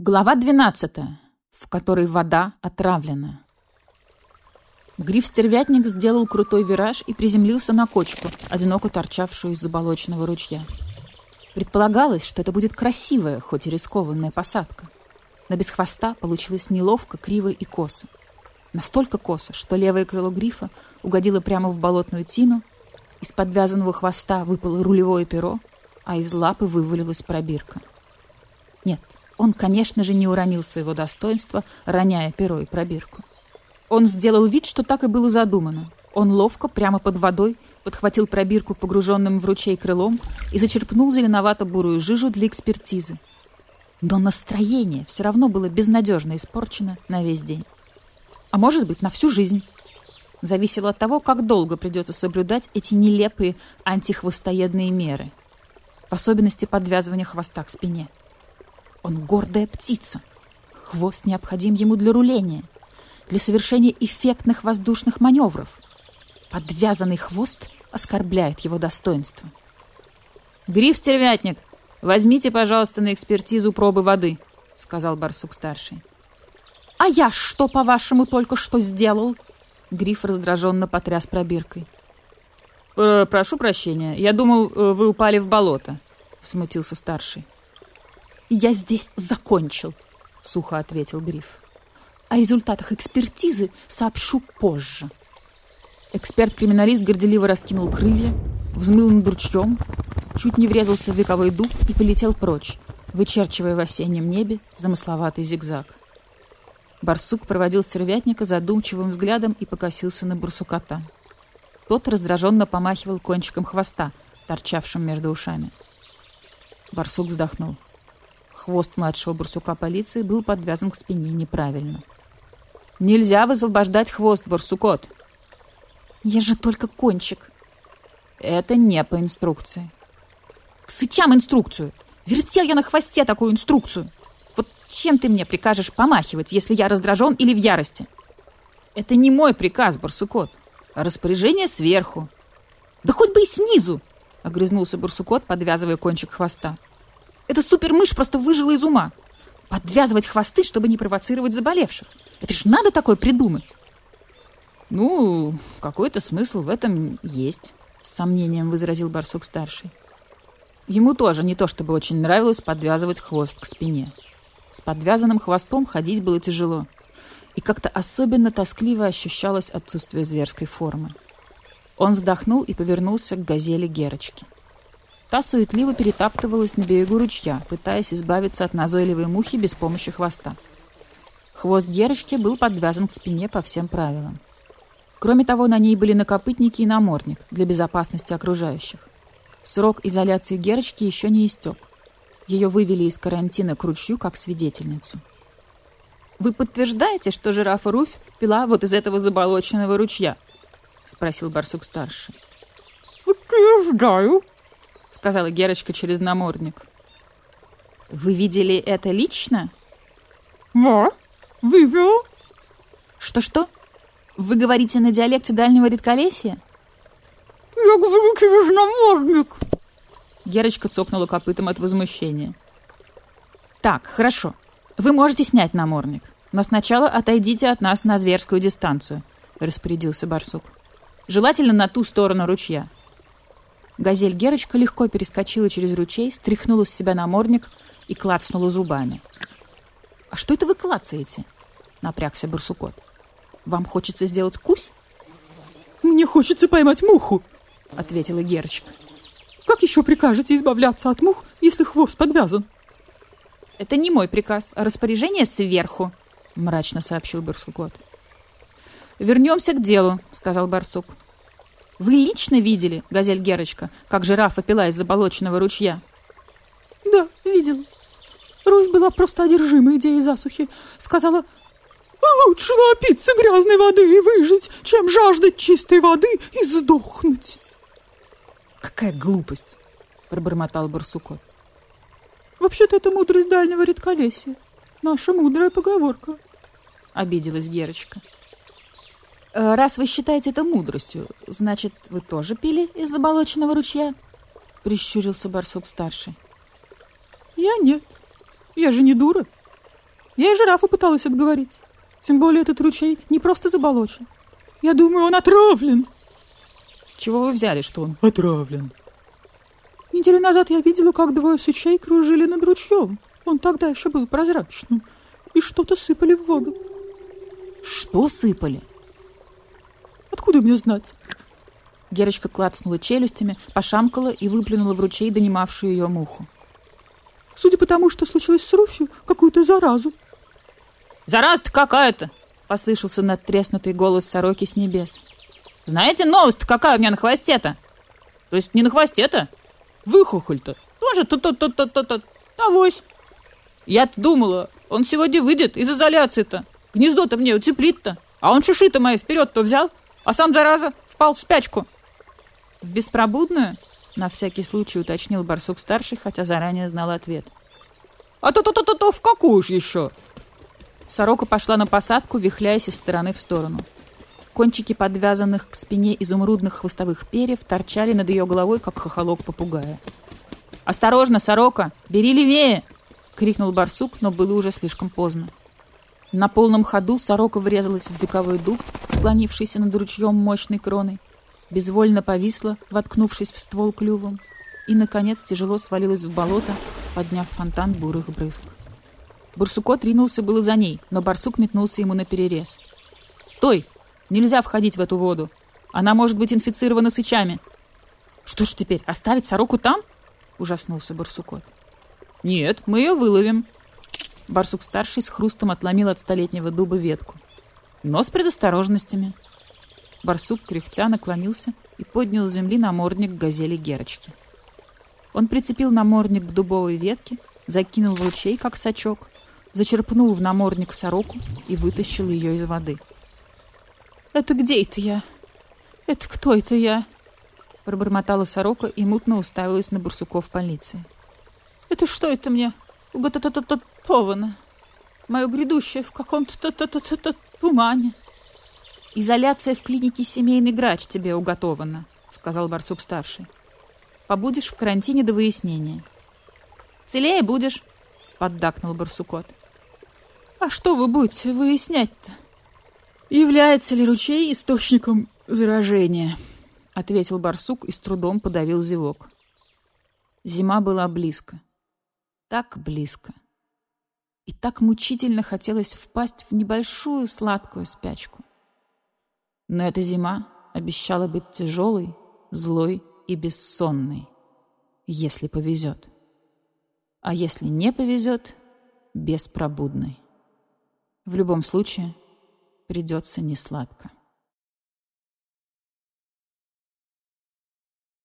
Глава 12, в которой вода отравлена. Гриф-стервятник сделал крутой вираж и приземлился на кочку, одиноко торчавшую из заболоченного ручья. Предполагалось, что это будет красивая, хоть и рискованная посадка. Но без хвоста получилось неловко, криво и косо. Настолько косо, что левое крыло грифа угодило прямо в болотную тину, из подвязанного хвоста выпало рулевое перо, а из лапы вывалилась пробирка. Нет, он, конечно же, не уронил своего достоинства, роняя перо и пробирку. Он сделал вид, что так и было задумано. Он ловко, прямо под водой, подхватил пробирку погруженным в ручей крылом и зачерпнул зеленовато-бурую жижу для экспертизы. Но настроение все равно было безнадежно испорчено на весь день. А может быть, на всю жизнь. Зависело от того, как долго придется соблюдать эти нелепые антихвостоедные меры. В особенности подвязывания хвоста к спине. Он гордая птица. Хвост необходим ему для руления, для совершения эффектных воздушных маневров. Подвязанный хвост оскорбляет его достоинство. «Гриф-стервятник, возьмите, пожалуйста, на экспертизу пробы воды», — сказал барсук-старший. «А я что, по-вашему, только что сделал?» Гриф раздраженно потряс пробиркой. «Прошу прощения, я думал, вы упали в болото», — смутился старший. «Я здесь закончил», — сухо ответил Гриф. «О результатах экспертизы сообщу позже». Эксперт-криминалист горделиво раскинул крылья, взмыл над ручьем, чуть не врезался в вековой дуб и полетел прочь, вычерчивая в осеннем небе замысловатый зигзаг. Барсук проводил стервятника задумчивым взглядом и покосился на барсукота. Тот раздраженно помахивал кончиком хвоста, торчавшим между ушами. Барсук вздохнул. Хвост младшего барсука полиции был подвязан к спине неправильно. «Нельзя высвобождать хвост, барсукот!» «Я же только кончик!» «Это не по инструкции!» «К сычам инструкцию! Вертел я на хвосте такую инструкцию! Вот чем ты мне прикажешь помахивать, если я раздражен или в ярости?» «Это не мой приказ, барсукот, а распоряжение сверху!» «Да хоть бы и снизу!» — огрызнулся барсукот, подвязывая кончик хвоста. «Эта супермышь просто выжила из ума. Подвязывать хвосты, чтобы не провоцировать заболевших. Это ж надо такое придумать!» «Ну, какой-то смысл в этом есть», — с сомнением возразил барсук-старший. Ему тоже не то чтобы очень нравилось подвязывать хвост к спине. С подвязанным хвостом ходить было тяжело, и как-то особенно тоскливо ощущалось отсутствие зверской формы. Он вздохнул и повернулся к газели Герочке. Та суетливо перетаптывалась на берегу ручья, пытаясь избавиться от назойливой мухи без помощи хвоста. Хвост Герочки был подвязан к спине по всем правилам. Кроме того, на ней были накопытники и намордник для безопасности окружающих. Срок изоляции Герочки еще не истек. Ее вывели из карантина к ручью как свидетельницу. «Вы подтверждаете, что жирафа Руфь пила вот из этого заболоченного ручья?» — спросил барсук-старший. «Подтверждаю», — сказала Герочка через намордник. «Вы видели это лично?» «Да, видела». «Что-что? Вы говорите на диалекте дальнего редколесья?» «Я говорю через намордник». Герочка цокнула копытом от возмущения. «Так, хорошо. Вы можете снять намордник, но сначала отойдите от нас на зверскую дистанцию», — распорядился барсук. «Желательно на ту сторону ручья». Газель Герочка легко перескочила через ручей, стряхнула с себя намордник и клацнула зубами. «А что это вы клацаете?» — напрягся барсукот. «Вам хочется сделать кусь?» «Мне хочется поймать муху», — ответила Герочка. «Как еще прикажете избавляться от мух, если хвост подвязан?» «Это не мой приказ, а распоряжение сверху», — мрачно сообщил барсукот. «Вернемся к делу», — сказал барсук. «Вы лично видели, газель Герочка, как жирафа пила из заболоченного ручья?» «Да, видела. Руфь была просто одержима идеей засухи. Сказала: лучше напиться грязной воды и выжить, чем жаждать чистой воды и сдохнуть». «Какая глупость!» — пробормотал барсукот. «Вообще-то это мудрость дальнего редколесья. Наша мудрая поговорка», — обиделась Герочка. «Раз вы считаете это мудростью, значит, вы тоже пили из заболоченного ручья?» — прищурился барсук-старший. «Я нет. Я же не дура. Я и жирафу пыталась отговорить. Тем более этот ручей не просто заболочен. Я думаю, он отравлен. С чего вы взяли, что он отравлен? Неделю назад я видела, как двое сычей кружили над ручьем. Он тогда еще был прозрачным. И что-то сыпали в воду. Что сыпали? Откуда мне знать? Герочка клацнула челюстями, пошамкала и выплюнула в ручей донимавшую ее муху. Судя по тому, что случилось с Руфью, какую-то заразу. «Зараза-то какая-то!» — послышался надтреснутый голос сороки с небес. «Знаете, новость-то какая у меня на хвосте-то? То есть не на хвосте-то? Выхухоль-то! Тоже то-то-то-то-то-то! Авось! Я-то думала, он сегодня выйдет из изоляции-то. Гнездо-то мне утеплит-то. А он шиши-то мои вперед-то взял, а сам, зараза, впал в спячку». «В беспробудную?» — на всякий случай уточнил барсук-старший, хотя заранее знал ответ. «А то-то-то-то в какую ж еще?» Сорока пошла на посадку, вихляясь из стороны в сторону. Кончики подвязанных к спине изумрудных хвостовых перьев торчали над ее головой, как хохолок попугая. «Осторожно, сорока! Бери левее!» — крикнул барсук, но было уже слишком поздно. На полном ходу сорока врезалась в вековой дуб, склонившийся над ручьем мощной кроной, безвольно повисла, воткнувшись в ствол клювом, и, наконец, тяжело свалилась в болото, подняв фонтан бурых брызг. Барсукот ринулся было за ней, но барсук метнулся ему наперерез. «Стой! Нельзя входить в эту воду! Она может быть инфицирована сычами!» «Что ж теперь, оставить сороку там?» — ужаснулся барсукот. «Нет, мы ее выловим!» Барсук-старший с хрустом отломил от столетнего дуба ветку. «Но с предосторожностями!» Барсук, кряхтя, наклонился и поднял с земли намордник газели Герочки. Он прицепил намордник к дубовой ветке, закинул в ручей, как сачок, зачерпнул в намордник сороку и вытащил ее из воды. «Это где это я? Это кто это я?» Пробормотала сорока и мутно уставилась на барсуков полиции. «Это что это мне уготовано? Мое грядущее в каком-то тумане». «Изоляция в клинике «Семейный грач» тебе уготована», — сказал барсук-старший. «Побудешь в карантине до выяснения». «Целее будешь», — поддакнул барсукот. «А что вы будете выяснять-то? Является ли ручей источником заражения?» — ответил барсук и с трудом подавил зевок. Зима была близко. Так близко. И так мучительно хотелось впасть в небольшую сладкую спячку. Но эта зима обещала быть тяжелой, злой и бессонной, если повезет. А если не повезет, беспробудной. В любом случае, придется несладко.